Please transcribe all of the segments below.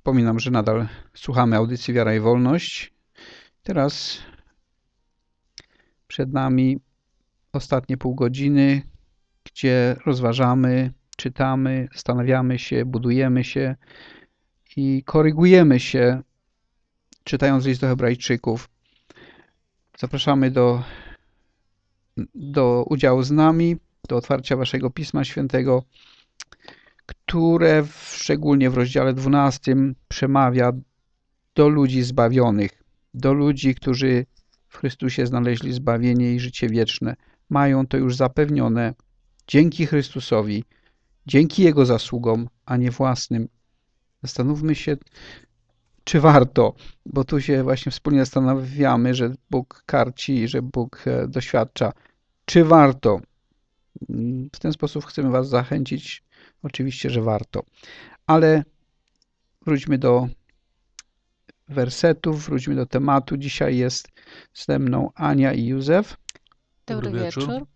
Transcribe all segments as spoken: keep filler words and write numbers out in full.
Przypominam, że nadal słuchamy audycji Wiara i Wolność. Teraz przed nami ostatnie pół godziny, gdzie rozważamy, czytamy, zastanawiamy się, budujemy się i korygujemy się, czytając list do Hebrajczyków. Zapraszamy do, do udziału z nami, do otwarcia waszego Pisma Świętego, które w, szczególnie w rozdziale dwunastym przemawia do ludzi zbawionych, do ludzi, którzy w Chrystusie znaleźli zbawienie i życie wieczne. Mają to już zapewnione dzięki Chrystusowi, dzięki Jego zasługom, a nie własnym. Zastanówmy się, czy warto, bo tu się właśnie wspólnie zastanawiamy, że Bóg karci, że Bóg doświadcza. Czy warto? W ten sposób chcemy was zachęcić. Oczywiście, że warto. Ale wróćmy do wersetów, wróćmy do tematu. Dzisiaj jest ze mną Ania i Józef. Dobry wieczór.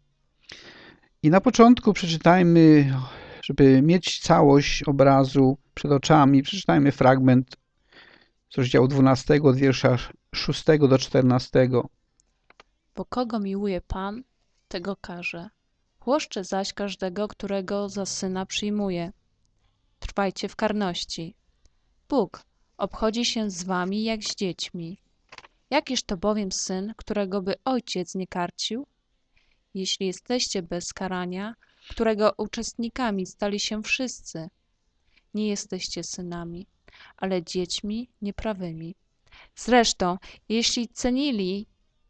I na początku przeczytajmy, żeby mieć całość obrazu przed oczami, przeczytajmy fragment z rozdziału dwunastego, od wiersza szóstego do czternastego. Bo kogo miłuje Pan, tego karze. Chłoszcze zaś każdego, którego za syna przyjmuje. Trwajcie w karności. Bóg obchodzi się z wami jak z dziećmi. Jakiż to bowiem syn, którego by ojciec nie karcił? Jeśli jesteście bez karania, którego uczestnikami stali się wszyscy, nie jesteście synami, ale dziećmi nieprawymi. Zresztą, jeśli cenili,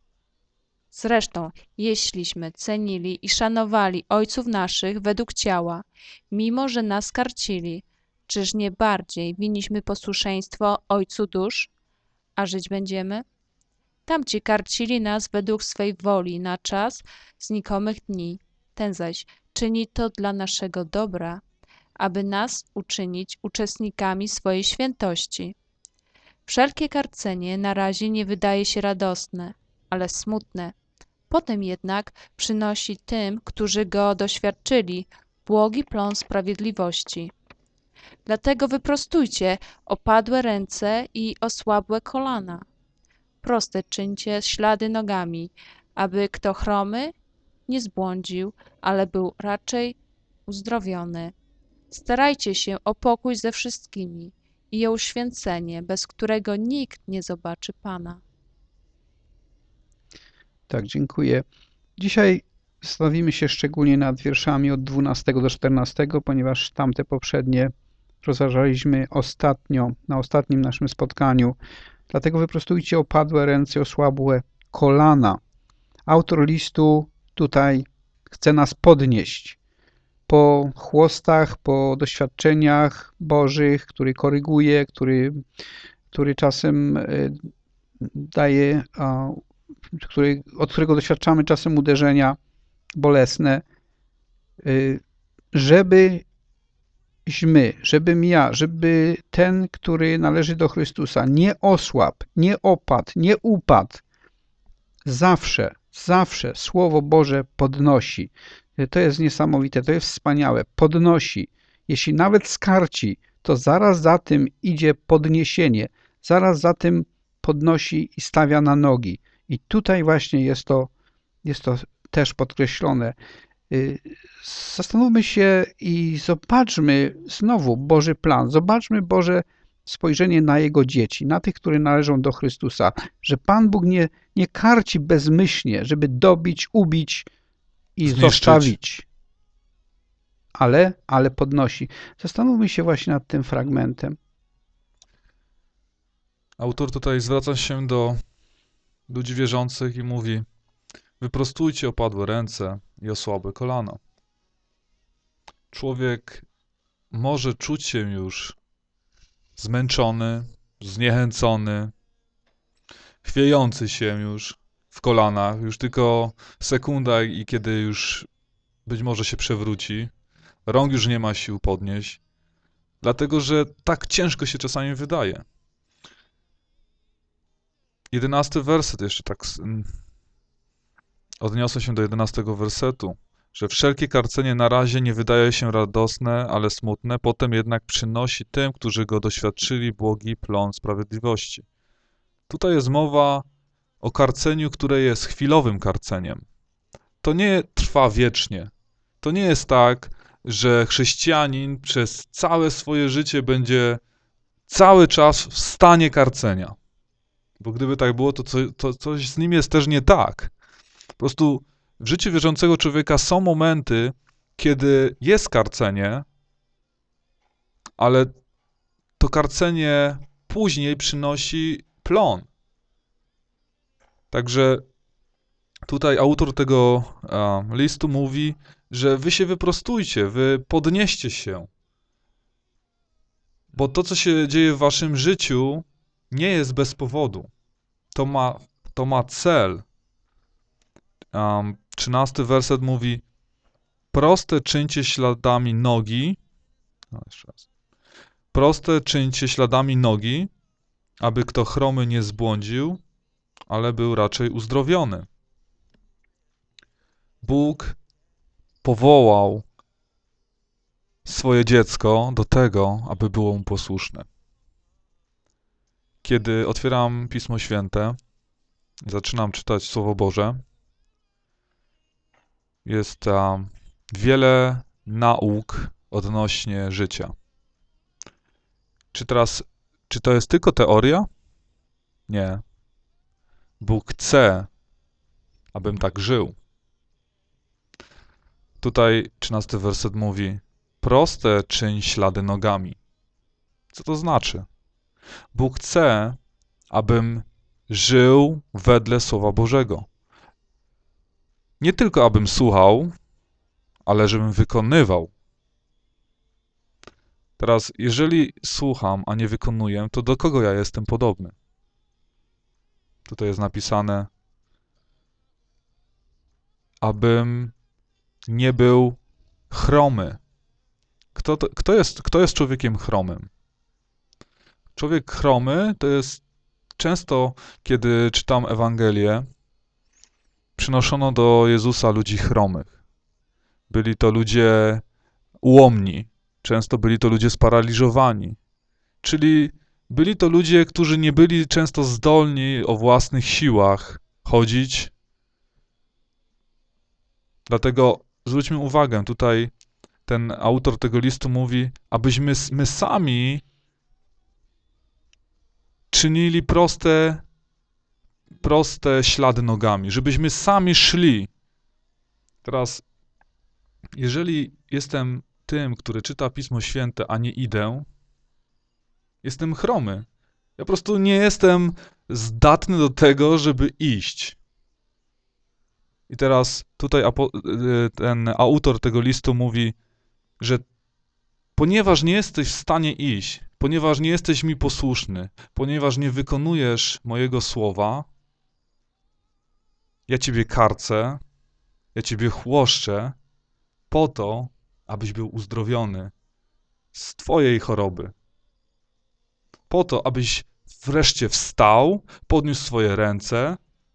zresztą, jeśliśmy cenili i szanowali ojców naszych według ciała, mimo że nas karcili, czyż nie bardziej winniśmy posłuszeństwo Ojcu dusz, a żyć będziemy? Tamci karcili nas według swej woli na czas znikomych dni. Ten zaś czyni to dla naszego dobra, aby nas uczynić uczestnikami swojej świętości. Wszelkie karcenie na razie nie wydaje się radosne, ale smutne. Potem jednak przynosi tym, którzy go doświadczyli, błogi plon sprawiedliwości. Dlatego wyprostujcie opadłe ręce i osłabłe kolana. Proste czyńcie ślady nogami, aby kto chromy nie zbłądził, ale był raczej uzdrowiony. Starajcie się o pokój ze wszystkimi i o uświęcenie, bez którego nikt nie zobaczy Pana. Tak, dziękuję. Dzisiaj zastanowimy się szczególnie nad wierszami od dwunastego do czternastego, ponieważ tamte poprzednie rozważaliśmy ostatnio, na ostatnim naszym spotkaniu. Dlatego wyprostujcie opadłe ręce, osłabłe kolana. Autor listu tutaj chce nas podnieść po chłostach, po doświadczeniach bożych, który koryguje, który, który czasem daje, który, od którego doświadczamy czasem uderzenia bolesne, żebyśmy, żebym ja, żeby ten, który należy do Chrystusa, nie osłabł, nie opadł, nie upadł. Zawsze, zawsze Słowo Boże podnosi. To jest niesamowite, to jest wspaniałe. Podnosi. Jeśli nawet skarci, to zaraz za tym idzie podniesienie. Zaraz za tym podnosi i stawia na nogi. I tutaj właśnie jest to, jest to też podkreślone. Zastanówmy się i zobaczmy znowu Boży plan. Zobaczmy Boże spojrzenie na Jego dzieci, na tych, którzy należą do Chrystusa. Że Pan Bóg nie, nie karci bezmyślnie, żeby dobić, ubić i Zniszczyć. zostawić. Ale, ale podnosi. Zastanówmy się właśnie nad tym fragmentem. Autor tutaj zwraca się do ludzi wierzących i mówi: wyprostujcie opadłe ręce i osłabłe kolana. Człowiek może czuć się już zmęczony, zniechęcony, chwiejący się już w kolanach, już tylko sekunda i kiedy już być może się przewróci, rąk już nie ma sił podnieść, dlatego że tak ciężko się czasami wydaje. Jedenasty werset, jeszcze tak odniosę się do jedenastego wersetu. że wszelkie karcenie na razie nie wydaje się radosne, ale smutne, potem jednak przynosi tym, którzy go doświadczyli, błogi plon sprawiedliwości. Tutaj jest mowa o karceniu, które jest chwilowym karceniem. To nie trwa wiecznie. To nie jest tak, że chrześcijanin przez całe swoje życie będzie cały czas w stanie karcenia. Bo gdyby tak było, to, co, to coś z nim jest też nie tak. Po prostu w życiu wierzącego człowieka są momenty, kiedy jest karcenie, ale to karcenie później przynosi plon. Także tutaj autor tego a, listu mówi, że wy się wyprostujcie, wy podnieście się. Bo to, co się dzieje w waszym życiu, nie jest bez powodu. To ma, to ma cel. Um, trzynasty werset mówi: proste czyńcie śladami nogi. No, jeszcze raz. Proste czyńcie śladami nogi, aby kto chromy nie zbłądził, ale był raczej uzdrowiony. Bóg powołał swoje dziecko do tego, aby było mu posłuszne. Kiedy otwieram Pismo Święte i zaczynam czytać Słowo Boże, jest tam wiele nauk odnośnie życia. Czy teraz, czy to jest tylko teoria? Nie. Bóg chce, abym tak żył. Tutaj trzynasty werset mówi: proste czyń ślady nogami. Co to znaczy? Bóg chce, abym żył wedle Słowa Bożego. Nie tylko abym słuchał, ale żebym wykonywał. Teraz, jeżeli słucham, a nie wykonuję, to do kogo ja jestem podobny? Tutaj jest napisane, abym nie był chromy. Kto, to, kto, jest, kto jest człowiekiem chromym? Człowiek chromy to jest często, kiedy czytam Ewangelię, przynoszono do Jezusa ludzi chromych. Byli to ludzie ułomni, często byli to ludzie sparaliżowani, czyli byli to ludzie, którzy nie byli często zdolni o własnych siłach chodzić. Dlatego zwróćmy uwagę, tutaj ten autor tego listu mówi, abyśmy my sami czynili proste, proste ślady nogami, żebyśmy sami szli. Teraz, jeżeli jestem tym, który czyta Pismo Święte, a nie idę, jestem chromy. Ja po prostu nie jestem zdatny do tego, żeby iść. I teraz tutaj ten autor tego listu mówi, że ponieważ nie jesteś w stanie iść, ponieważ nie jesteś mi posłuszny, ponieważ nie wykonujesz mojego słowa, ja ciebie karcę, ja ciebie chłoszczę po to, abyś był uzdrowiony z twojej choroby. Po to, abyś wreszcie wstał, podniósł swoje ręce,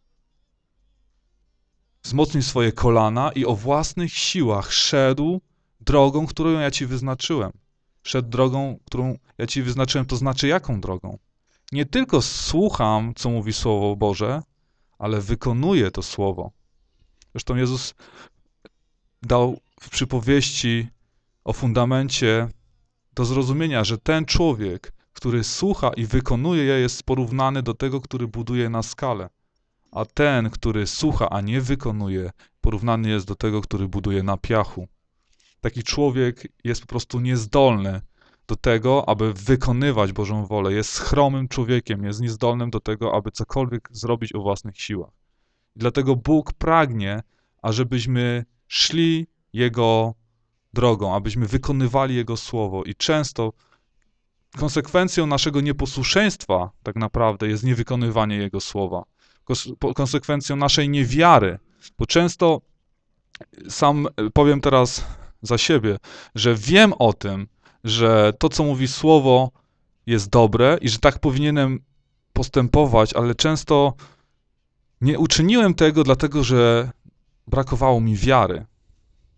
wzmocnił swoje kolana i o własnych siłach szedł drogą, którą ja ci wyznaczyłem. Szedł drogą, którą ja ci wyznaczyłem, to znaczy jaką drogą? Nie tylko słucham, co mówi Słowo Boże, ale wykonuję to Słowo. Zresztą Jezus dał w przypowieści o fundamencie do zrozumienia, że ten człowiek, który słucha i wykonuje je, jest porównany do tego, który buduje na skale. A ten, który słucha, a nie wykonuje, porównany jest do tego, który buduje na piachu. Taki człowiek jest po prostu niezdolny do tego, aby wykonywać Bożą wolę. Jest chromym człowiekiem, jest niezdolnym do tego, aby cokolwiek zrobić o własnych siłach. I dlatego Bóg pragnie, ażebyśmy szli Jego drogą, abyśmy wykonywali Jego słowo. I często konsekwencją naszego nieposłuszeństwa tak naprawdę jest niewykonywanie Jego słowa. Konsekwencją naszej niewiary, bo często, sam powiem teraz za siebie, że wiem o tym, że to, co mówi Słowo, jest dobre i że tak powinienem postępować, ale często nie uczyniłem tego, dlatego że brakowało mi wiary.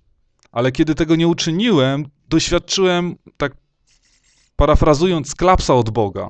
Ale kiedy tego nie uczyniłem, doświadczyłem, tak parafrazując, klapsa od Boga.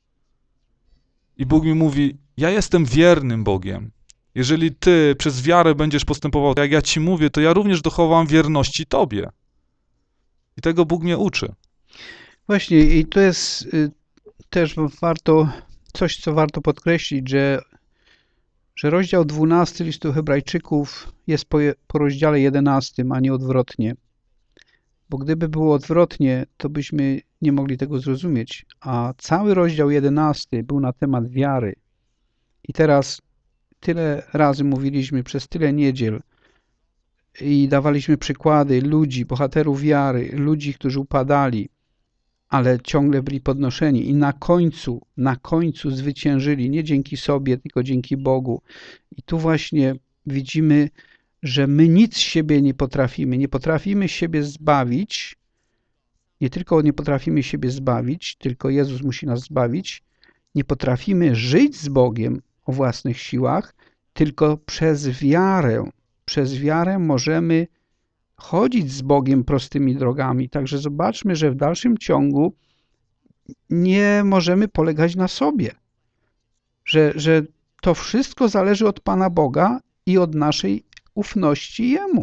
I Bóg mi mówi, ja jestem wiernym Bogiem. Jeżeli ty przez wiarę będziesz postępował, jak ja ci mówię, to ja również dochowam wierności tobie. I tego Bóg mnie uczy. Właśnie i to jest y, też warto, coś co warto podkreślić, że, że rozdział dwunasty listu Hebrajczyków jest po, je- po rozdziale jedenastym, a nie odwrotnie. Bo gdyby było odwrotnie, to byśmy nie mogli tego zrozumieć. A cały rozdział jedenasty był na temat wiary. I teraz tyle razy mówiliśmy przez tyle niedziel i dawaliśmy przykłady ludzi, bohaterów wiary, ludzi, którzy upadali, ale ciągle byli podnoszeni i na końcu, na końcu zwyciężyli, nie dzięki sobie, tylko dzięki Bogu. I tu właśnie widzimy, że my nic z siebie nie potrafimy, nie potrafimy siebie zbawić, nie tylko nie potrafimy siebie zbawić, tylko Jezus musi nas zbawić, nie potrafimy żyć z Bogiem o własnych siłach, tylko przez wiarę. Przez wiarę możemy chodzić z Bogiem prostymi drogami. Także zobaczmy, że w dalszym ciągu nie możemy polegać na sobie. Że, że to wszystko zależy od Pana Boga i od naszej ufności Jemu.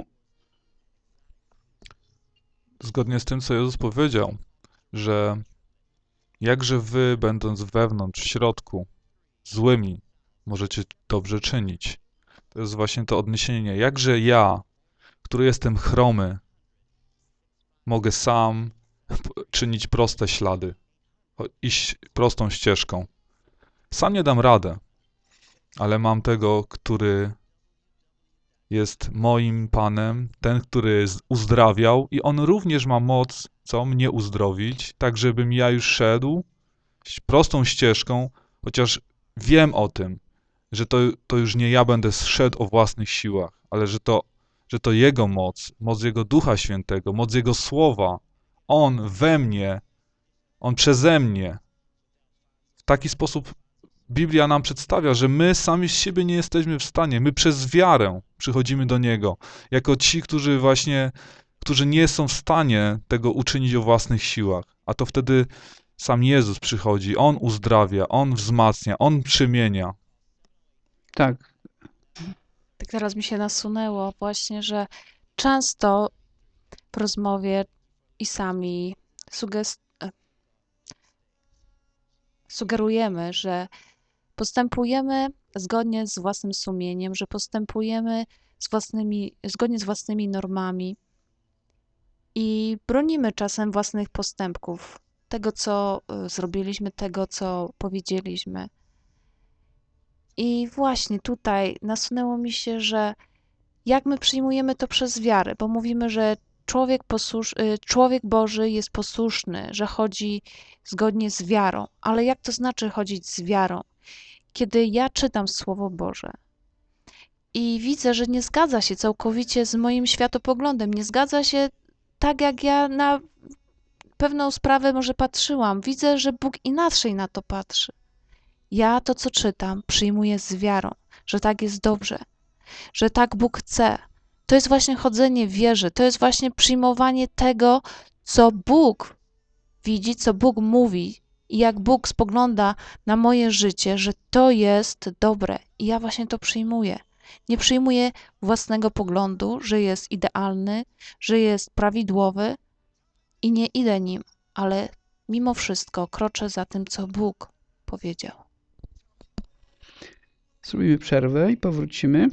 Zgodnie z tym, co Jezus powiedział, że jakże wy, będąc wewnątrz, w środku, złymi, możecie dobrze czynić. To jest właśnie to odniesienie. Jakże ja, który jestem chromy, mogę sam czynić proste ślady, iść prostą ścieżką. Sam nie dam radę, ale mam tego, który jest moim Panem, ten, który uzdrawiał i On również ma moc, co mnie uzdrowić, tak żebym ja już szedł prostą ścieżką, chociaż wiem o tym, że to, to już nie ja będę szedł o własnych siłach, ale że to, że to Jego moc, moc Jego Ducha Świętego, moc Jego Słowa, On we mnie, On przeze mnie. W taki sposób Biblia nam przedstawia, że my sami z siebie nie jesteśmy w stanie. My przez wiarę przychodzimy do Niego. Jako ci, którzy właśnie, którzy nie są w stanie tego uczynić o własnych siłach. A to wtedy sam Jezus przychodzi. On uzdrawia, On wzmacnia, On przemienia. Tak, Tak teraz mi się nasunęło właśnie, że często w rozmowie i sami sugest... e, sugerujemy, że postępujemy zgodnie z własnym sumieniem, że postępujemy z własnymi, zgodnie z własnymi normami i bronimy czasem własnych postępków, tego, co y, zrobiliśmy, tego, co powiedzieliśmy. I właśnie tutaj nasunęło mi się, że jak my przyjmujemy to przez wiarę, bo mówimy, że człowiek, posłusz, y, człowiek Boży jest posłuszny, że chodzi zgodnie z wiarą. Ale jak to znaczy chodzić z wiarą? Kiedy ja czytam Słowo Boże i widzę, że nie zgadza się całkowicie z moim światopoglądem, nie zgadza się tak, jak ja na pewną sprawę może patrzyłam. Widzę, że Bóg inaczej na to patrzy. Ja to, co czytam, przyjmuję z wiarą, że tak jest dobrze, że tak Bóg chce. To jest właśnie chodzenie w wierze, to jest właśnie przyjmowanie tego, co Bóg widzi, co Bóg mówi i jak Bóg spogląda na moje życie, że to jest dobre i ja właśnie to przyjmuję. Nie przyjmuję własnego poglądu, że jest idealny, że jest prawidłowy i nie idę nim, ale mimo wszystko kroczę za tym, co Bóg powiedział. zrobimy przerwę i powrócimy.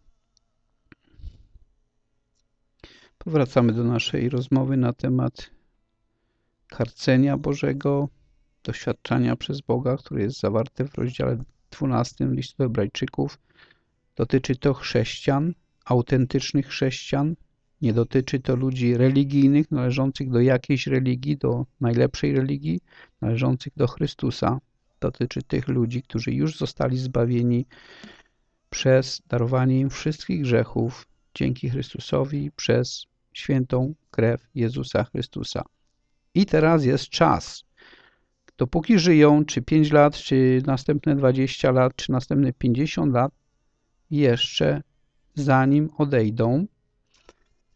Powracamy do naszej rozmowy na temat karcenia Bożego, doświadczania przez Boga, które jest zawarte w rozdziale dwunastym listu Hebrajczyków. Dotyczy to chrześcijan, autentycznych chrześcijan. Nie dotyczy to ludzi religijnych, należących do jakiejś religii, do najlepszej religii, należących do Chrystusa. Dotyczy tych ludzi, którzy już zostali zbawieni przez darowanie im wszystkich grzechów dzięki Chrystusowi przez świętą krew Jezusa Chrystusa. I teraz jest czas. Dopóki żyją, czy pięć lat, czy następne dwadzieścia lat, czy następne pięćdziesiąt lat, jeszcze zanim odejdą,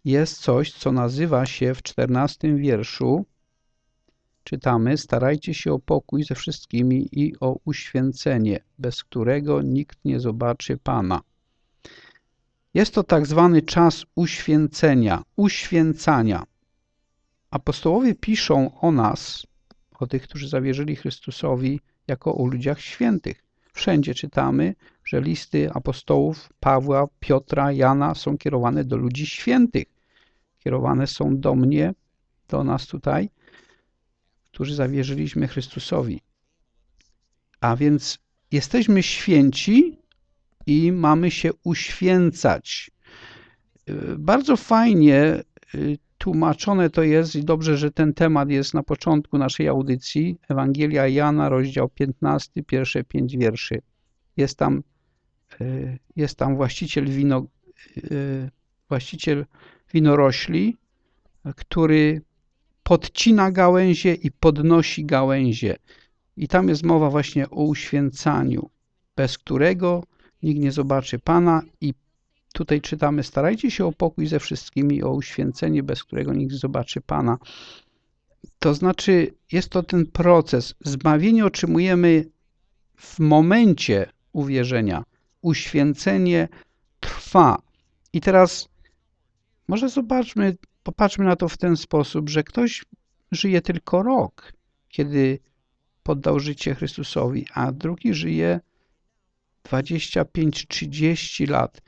jest coś, co nazywa się w czternastym wierszu, czytamy, starajcie się o pokój ze wszystkimi i o uświęcenie, bez którego nikt nie zobaczy Pana. Jest to tak zwany czas uświęcenia, uświęcania. Apostołowie piszą o nas, o tych, którzy zawierzyli Chrystusowi, jako o ludziach świętych. Wszędzie czytamy, że listy apostołów Pawła, Piotra, Jana są kierowane do ludzi świętych. Kierowane są do mnie, do nas tutaj, którzy zawierzyliśmy Chrystusowi. A więc jesteśmy święci i mamy się uświęcać. Bardzo fajnie tłumaczone to jest i dobrze, że ten temat jest na początku naszej audycji. Ewangelia Jana, rozdział piętnasty, pierwsze pięć wierszy. Jest tam, jest tam właściciel, wino, właściciel winorośli, który podcina gałęzie i podnosi gałęzie. I tam jest mowa właśnie o uświęcaniu, bez którego nikt nie zobaczy Pana. I tutaj czytamy, starajcie się o pokój ze wszystkimi, o uświęcenie, bez którego nikt nie zobaczy Pana. To znaczy, jest to ten proces. Zbawienie otrzymujemy w momencie uwierzenia. Uświęcenie trwa. I teraz może zobaczmy, popatrzmy na to w ten sposób, że ktoś żyje tylko rok, kiedy poddał życie Chrystusowi, a drugi żyje dwadzieścia pięć trzydzieści lat.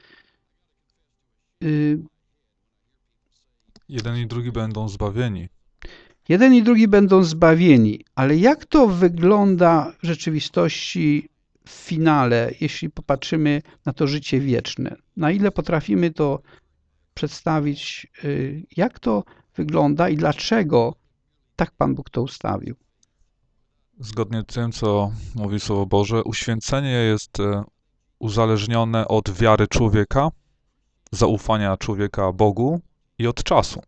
Y... Jeden i drugi będą zbawieni. Jeden i drugi będą zbawieni, ale jak to wygląda w rzeczywistości w finale, jeśli popatrzymy na to życie wieczne? Na ile potrafimy to przedstawić, jak to wygląda i dlaczego tak Pan Bóg to ustawił? Zgodnie z tym, co mówi Słowo Boże, uświęcenie jest uzależnione od wiary człowieka, zaufania człowieka Bogu i od czasu.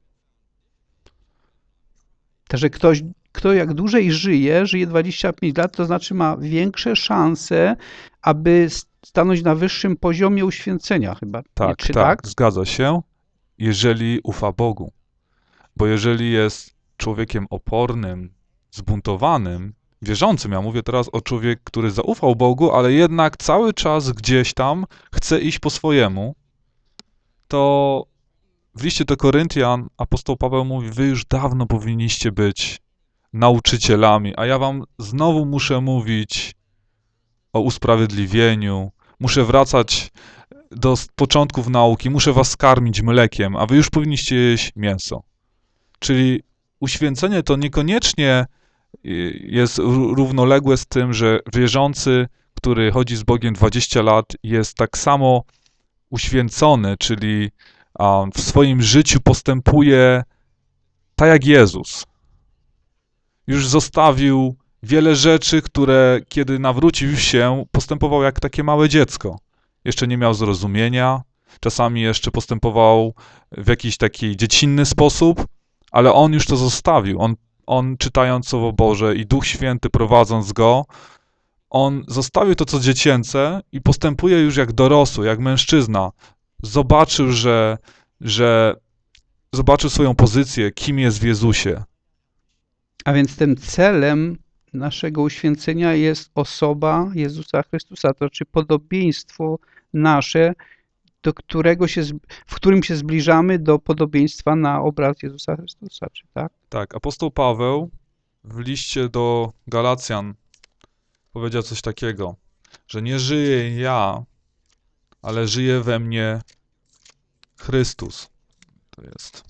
Także ktoś, kto jak dłużej żyje, żyje dwadzieścia pięć lat, to znaczy ma większe szanse, aby stanąć na wyższym poziomie uświęcenia chyba. Tak, Nie, czy tak, tak, zgadza się, jeżeli ufa Bogu. Bo jeżeli jest człowiekiem opornym, zbuntowanym, wierzącym, ja mówię teraz o człowieku, który zaufał Bogu, ale jednak cały czas gdzieś tam chce iść po swojemu, to w liście do Koryntian apostoł Paweł mówi, wy już dawno powinniście być nauczycielami, a ja wam znowu muszę mówić o usprawiedliwieniu, muszę wracać do początków nauki, muszę was karmić mlekiem, a wy już powinniście jeść mięso. Czyli uświęcenie to niekoniecznie jest równoległe z tym, że wierzący, który chodzi z Bogiem dwadzieścia lat, jest tak samo uświęcony, czyli w swoim życiu postępuje tak jak Jezus. Już zostawił wiele rzeczy, które kiedy nawrócił się, postępował jak takie małe dziecko. Jeszcze nie miał zrozumienia, czasami jeszcze postępował w jakiś taki dziecinny sposób, ale on już to zostawił. On, on czytając Słowo Boże i Duch Święty prowadząc go, on zostawił to, co dziecięce i postępuje już jak dorosły, jak mężczyzna. Zobaczył, że, że zobaczył swoją pozycję, kim jest w Jezusie. A więc tym celem naszego uświęcenia jest osoba Jezusa Chrystusa, to znaczy podobieństwo nasze, do którego się, w którym się zbliżamy do podobieństwa na obraz Jezusa Chrystusa, czy tak? Tak, apostoł Paweł w liście do Galacjan powiedział coś takiego, że nie żyję ja, ale żyje we mnie Chrystus. To jest.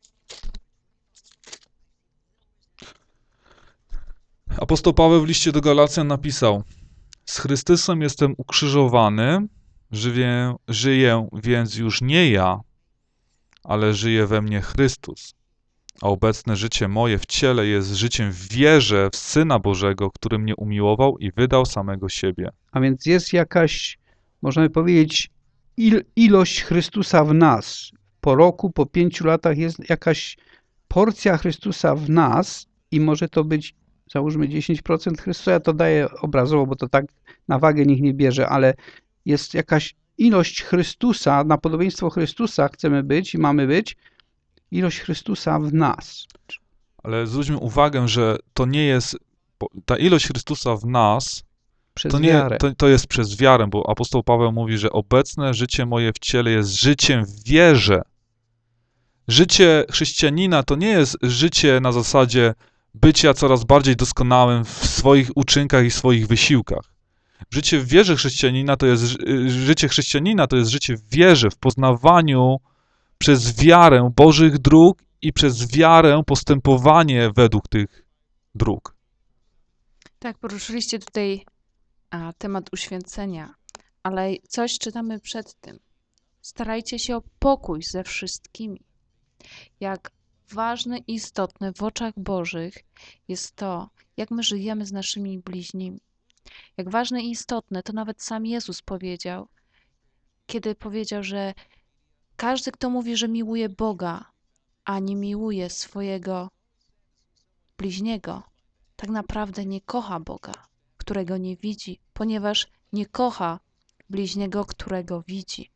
Apostoł Paweł w liście do Galacjan napisał: z Chrystusem jestem ukrzyżowany, żyję, żyję więc już nie ja, ale żyje we mnie Chrystus. A obecne życie moje w ciele jest życiem w wierze w Syna Bożego, który mnie umiłował i wydał samego siebie. A więc jest jakaś, możemy powiedzieć, il, ilość Chrystusa w nas. Po roku, po pięciu latach jest jakaś porcja Chrystusa w nas i może to być, załóżmy, dziesięć procent Chrystusa. Ja to daję obrazowo, bo to tak na wagę nikt nie bierze, ale jest jakaś ilość Chrystusa, na podobieństwo Chrystusa chcemy być i mamy być, ilość Chrystusa w nas. Ale zwróćmy uwagę, że to nie jest, bo ta ilość Chrystusa w nas, Przez to, nie, wiarę. to, to jest przez wiarę, bo apostoł Paweł mówi, że obecne życie moje w ciele jest życiem w wierze. Życie chrześcijanina to nie jest życie na zasadzie bycia coraz bardziej doskonałym w swoich uczynkach i swoich wysiłkach. Życie w wierze chrześcijanina to jest życie chrześcijanina to jest życie w wierze, w poznawaniu przez wiarę Bożych dróg i przez wiarę postępowanie według tych dróg. Tak, poruszyliście tutaj a, temat uświęcenia, ale coś czytamy przed tym. Starajcie się o pokój ze wszystkimi. Jak ważne i istotne w oczach Bożych jest to, jak my żyjemy z naszymi bliźnimi. Jak ważne i istotne, to nawet sam Jezus powiedział, kiedy powiedział, że każdy, kto mówi, że miłuje Boga, a nie miłuje swojego bliźniego, tak naprawdę nie kocha Boga, którego nie widzi, ponieważ nie kocha bliźniego, którego widzi.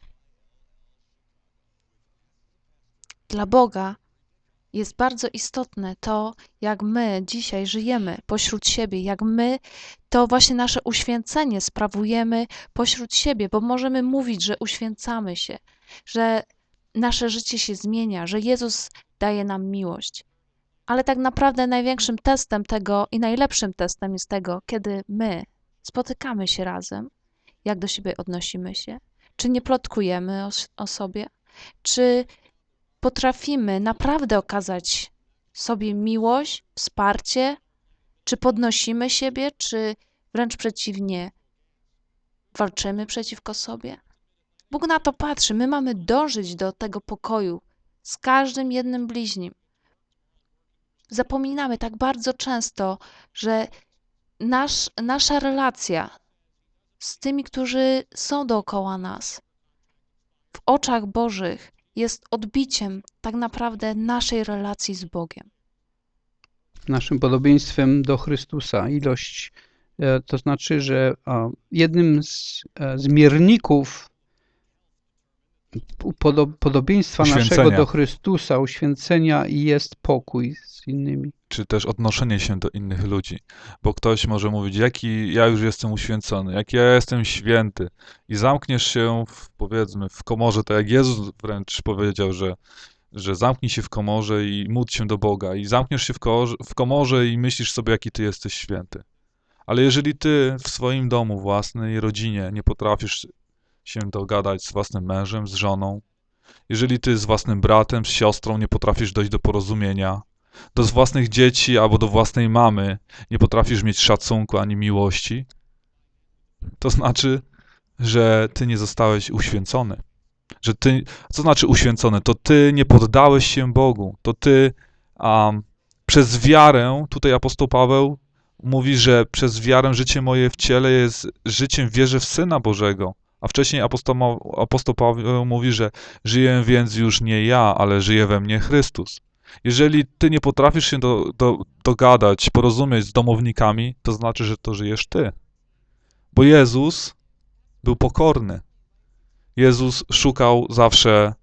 Dla Boga jest bardzo istotne to, jak my dzisiaj żyjemy pośród siebie, jak my to właśnie nasze uświęcenie sprawujemy pośród siebie, bo możemy mówić, że uświęcamy się, że nasze życie się zmienia, że Jezus daje nam miłość. Ale tak naprawdę największym testem tego i najlepszym testem jest tego, kiedy my spotykamy się razem, jak do siebie odnosimy się, czy nie plotkujemy o, o sobie, czy potrafimy naprawdę okazać sobie miłość, wsparcie, czy podnosimy siebie, czy wręcz przeciwnie, walczymy przeciwko sobie. Bóg na to patrzy. My mamy dążyć do tego pokoju z każdym jednym bliźnim. Zapominamy tak bardzo często, że nasz, nasza relacja z tymi, którzy są dookoła nas, w oczach Bożych jest odbiciem tak naprawdę naszej relacji z Bogiem. Naszym podobieństwem do Chrystusa. Ilość, e, to znaczy, że a, jednym z, e, z mierników podo, podobieństwa naszego Uświęcenia. do Chrystusa, uświęcenia jest pokój z innymi. Czy też odnoszenie się do innych ludzi. Bo ktoś może mówić, jaki ja już jestem uświęcony, jaki ja jestem święty. I zamkniesz się, w, powiedzmy, w komorze, tak jak Jezus wręcz powiedział, że, że zamknij się w komorze i módl się do Boga. I zamkniesz się w, korze, w komorze i myślisz sobie, jaki ty jesteś święty. Ale jeżeli ty w swoim domu własnej rodzinie nie potrafisz się dogadać z własnym mężem, z żoną, jeżeli ty z własnym bratem, z siostrą nie potrafisz dojść do porozumienia, do własnych dzieci albo do własnej mamy nie potrafisz mieć szacunku ani miłości, to znaczy, że ty nie zostałeś uświęcony. Że ty, co znaczy uświęcony? To ty nie poddałeś się Bogu. To ty um, przez wiarę, tutaj apostoł Paweł mówi, że przez wiarę życie moje w ciele jest życiem w wierze w Syna Bożego. A wcześniej apostoł, apostoł Paweł mówi, że żyję więc już nie ja, ale żyje we mnie Chrystus. Jeżeli ty nie potrafisz się do, do, dogadać, porozumieć z domownikami, to znaczy, że to żyjesz ty. Bo Jezus był pokorny. Jezus szukał zawsze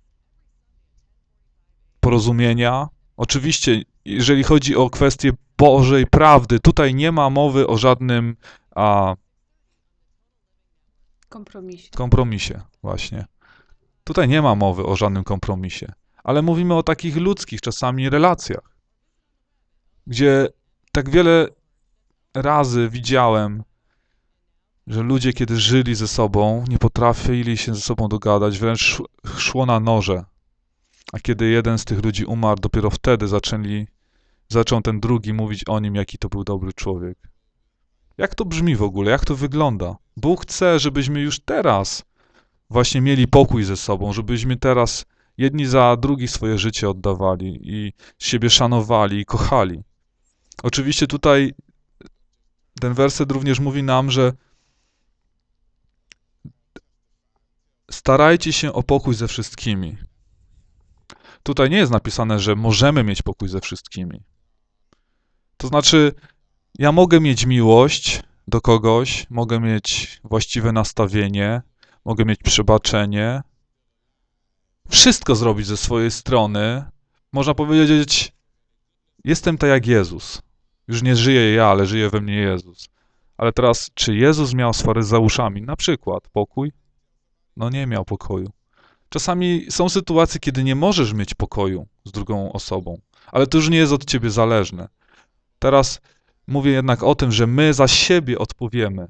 porozumienia. Oczywiście, jeżeli chodzi o kwestię Bożej prawdy, tutaj nie ma mowy o żadnym a, Kompromisie. kompromisie, właśnie. Tutaj nie ma mowy o żadnym kompromisie. Ale mówimy o takich ludzkich czasami relacjach, gdzie tak wiele razy widziałem, że ludzie, kiedy żyli ze sobą, nie potrafili się ze sobą dogadać, wręcz szło na noże. A kiedy jeden z tych ludzi umarł, dopiero wtedy zaczęli, zaczął ten drugi mówić o nim, jaki to był dobry człowiek. Jak to brzmi w ogóle? Jak to wygląda? Bóg chce, żebyśmy już teraz właśnie mieli pokój ze sobą, żebyśmy teraz jedni za drugich swoje życie oddawali i siebie szanowali i kochali. Oczywiście tutaj ten werset również mówi nam, że starajcie się o pokój ze wszystkimi. Tutaj nie jest napisane, że możemy mieć pokój ze wszystkimi. To znaczy, ja mogę mieć miłość do kogoś, mogę mieć właściwe nastawienie, mogę mieć przebaczenie, wszystko zrobić ze swojej strony, można powiedzieć, jestem tak jak Jezus. Już nie żyję ja, ale żyje we mnie Jezus. Ale teraz, czy Jezus miał z faryzeuszami na przykład pokój? No nie miał pokoju. Czasami są sytuacje, kiedy nie możesz mieć pokoju z drugą osobą, ale to już nie jest od ciebie zależne. Teraz mówię jednak o tym, że my za siebie odpowiemy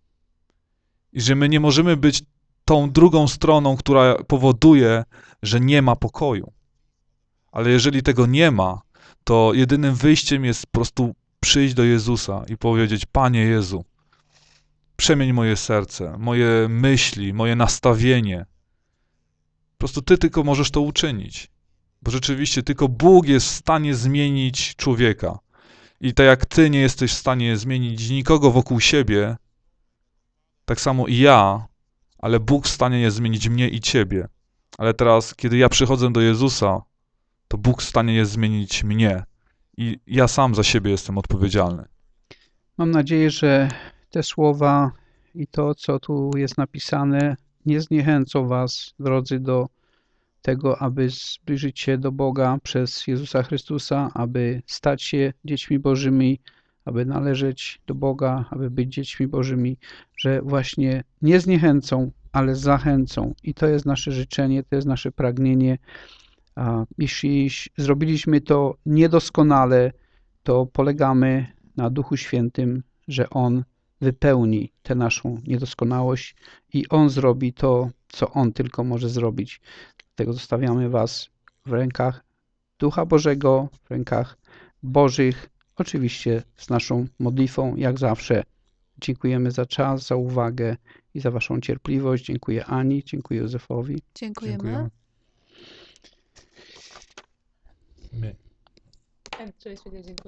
i że my nie możemy być tą drugą stroną, która powoduje, że nie ma pokoju. Ale jeżeli tego nie ma, to jedynym wyjściem jest po prostu przyjść do Jezusa i powiedzieć: Panie Jezu, przemień moje serce, moje myśli, moje nastawienie. Po prostu Ty tylko możesz to uczynić. Bo rzeczywiście tylko Bóg jest w stanie zmienić człowieka. I tak jak Ty nie jesteś w stanie zmienić nikogo wokół siebie, tak samo i ja, ale Bóg w stanie jest zmienić mnie i Ciebie. Ale teraz, kiedy ja przychodzę do Jezusa, to Bóg w stanie jest zmienić mnie. I ja sam za siebie jestem odpowiedzialny. Mam nadzieję, że te słowa i to, co tu jest napisane, nie zniechęcą was, drodzy, do tego, aby zbliżyć się do Boga przez Jezusa Chrystusa, aby stać się dziećmi Bożymi, aby należeć do Boga, aby być dziećmi Bożymi, że właśnie nie zniechęcą, ale zachęcą. I to jest nasze życzenie, to jest nasze pragnienie. A jeśli zrobiliśmy to niedoskonale, to polegamy na Duchu Świętym, że On wypełni tę naszą niedoskonałość i On zrobi to, co On tylko może zrobić. Dlatego zostawiamy was w rękach Ducha Bożego, w rękach Bożych, oczywiście z naszą modlitwą, jak zawsze. Dziękujemy za czas, za uwagę i za waszą cierpliwość. Dziękuję Ani, dziękuję Józefowi. Dziękujemy. Dziękujemy. Cześć, dziękuję.